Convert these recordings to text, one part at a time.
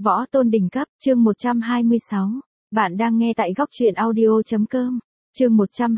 Võ tôn đỉnh cấp, chương 126. Bạn đang nghe tại góc truyện audio.com. Chương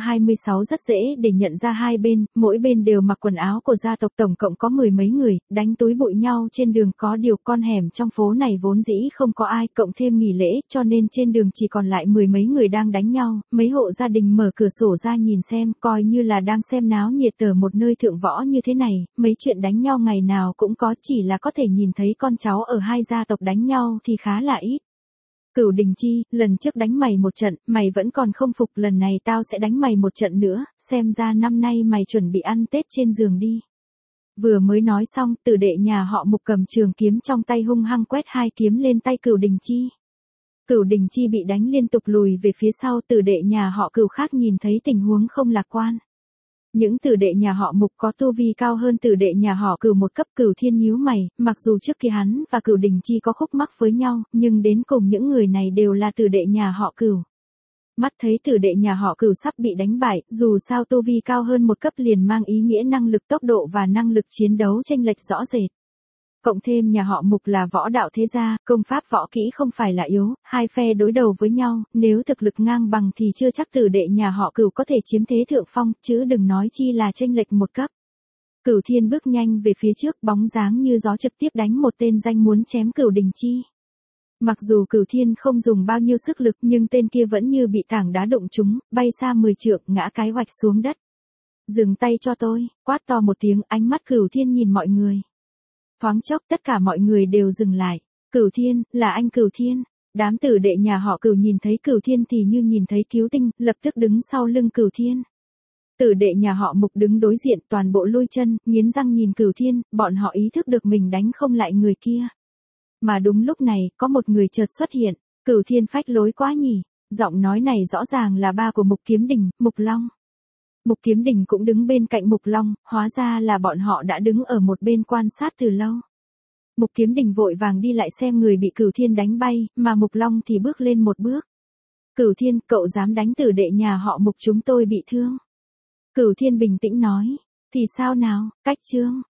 126 rất dễ để nhận ra hai bên, mỗi bên đều mặc quần áo của gia tộc, tổng cộng có mười mấy người, đánh túi bụi nhau trên đường. Có điều con hẻm trong phố này vốn dĩ không có ai, cộng thêm nghỉ lễ, cho nên trên đường chỉ còn lại mười mấy người đang đánh nhau. Mấy hộ gia đình mở cửa sổ ra nhìn xem, coi như là đang xem náo nhiệt ở một nơi thượng võ như thế này. Mấy chuyện đánh nhau ngày nào cũng có, chỉ là có thể nhìn thấy con cháu ở hai gia tộc đánh nhau thì khá là ít. Cửu Đình Chi, lần trước đánh mày một trận, mày vẫn còn không phục, lần này tao sẽ đánh mày một trận nữa, xem ra năm nay mày chuẩn bị ăn Tết trên giường đi. Vừa mới nói xong, tử đệ nhà họ Mục cầm trường kiếm trong tay hung hăng quét hai kiếm lên tay Cửu Đình Chi. Cửu Đình Chi bị đánh liên tục lùi về phía sau, tử đệ nhà họ Cửu khác nhìn thấy tình huống không lạc quan. Những tử đệ nhà họ Mục có tu vi cao hơn tử đệ nhà họ Cửu một cấp. Cửu Thiên nhíu mày, mặc dù trước kia hắn và Cửu Đình Chi có khúc mắc với nhau, nhưng đến cùng những người này đều là tử đệ nhà họ Cửu. Mắt thấy tử đệ nhà họ Cửu sắp bị đánh bại, dù sao tu vi cao hơn một cấp liền mang ý nghĩa năng lực tốc độ và năng lực chiến đấu chênh lệch rõ rệt. Cộng thêm nhà họ Mục là võ đạo thế gia, công pháp võ kỹ không phải là yếu, hai phe đối đầu với nhau, nếu thực lực ngang bằng thì chưa chắc tử đệ nhà họ Cửu có thể chiếm thế thượng phong, chứ đừng nói chi là chênh lệch một cấp. Cửu Thiên bước nhanh về phía trước, bóng dáng như gió trực tiếp đánh một tên danh muốn chém Cửu Đình Chi. Mặc dù Cửu Thiên không dùng bao nhiêu sức lực nhưng tên kia vẫn như bị tảng đá đụng trúng, bay xa 10 trượng, ngã cái oạch xuống đất. Dừng tay cho tôi, quát to một tiếng, ánh mắt Cửu Thiên nhìn mọi người. Thoáng chốc tất cả mọi người đều dừng lại. Cửu Thiên, là anh Cửu Thiên. Đám tử đệ nhà họ Cửu nhìn thấy Cửu Thiên thì như nhìn thấy cứu tinh, lập tức đứng sau lưng Cửu Thiên. Tử đệ nhà họ Mục đứng đối diện toàn bộ lôi chân, nghiến răng nhìn Cửu Thiên, bọn họ ý thức được mình đánh không lại người kia. Mà đúng lúc này, có một người chợt xuất hiện. Cửu Thiên phách lối quá nhỉ. Giọng nói này rõ ràng là ba của Mục Kiếm Đình, Mục Long. Mục Kiếm Đình cũng đứng bên cạnh Mục Long, hóa ra là bọn họ đã đứng ở một bên quan sát từ lâu. Mục Kiếm Đình vội vàng đi lại xem người bị Cửu Thiên đánh bay, mà Mục Long thì bước lên một bước. Cửu Thiên, cậu dám đánh tử đệ nhà họ Mục chúng tôi bị thương. Cửu Thiên bình tĩnh nói, thì sao nào, cách chương.